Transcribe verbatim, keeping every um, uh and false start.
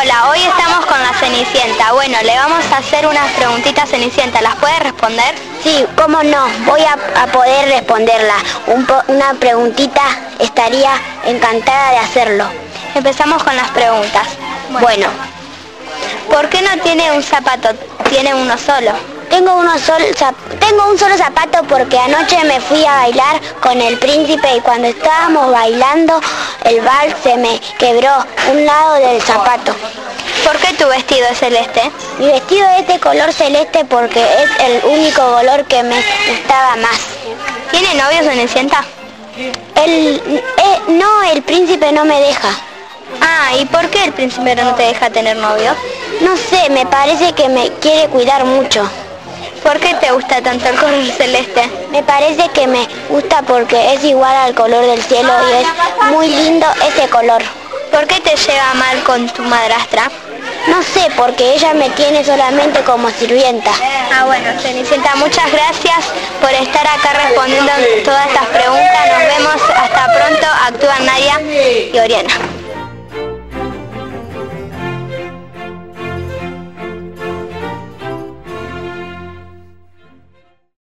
Hola, hoy estamos con la Cenicienta. Bueno, le vamos a hacer unas preguntitas a Cenicienta. ¿Las puede responder? Sí, cómo no, voy a, a poder responderla. Un po, una preguntita, estaría encantada de hacerlo. Empezamos con las preguntas. Bueno. bueno. ¿Por qué no tiene un zapato? Tiene uno solo. Tengo, uno sol, tengo un solo zapato porque anoche me fui a bailar con el príncipe y cuando estábamos bailando el vals se me quebró un lado del zapato. ¿Por qué tu vestido es celeste? Mi vestido es de color celeste porque es el único color que me gustaba más. ¿Tiene novio, Cenicienta? El, eh, no, el príncipe no me deja. Ah, ¿y por qué el príncipe no te deja tener novio? No sé, me parece que me quiere cuidar mucho. ¿Por qué te gusta tanto el color celeste? Me parece que me gusta porque es igual al color del cielo y es muy lindo ese color. ¿Por qué te lleva mal con tu madrastra? No sé, porque ella me tiene solamente como sirvienta. Ah, bueno, Cenicienta, muchas gracias por estar acá respondiendo todas estas preguntas. Nos vemos hasta pronto. Actúan Nadia y Oriana.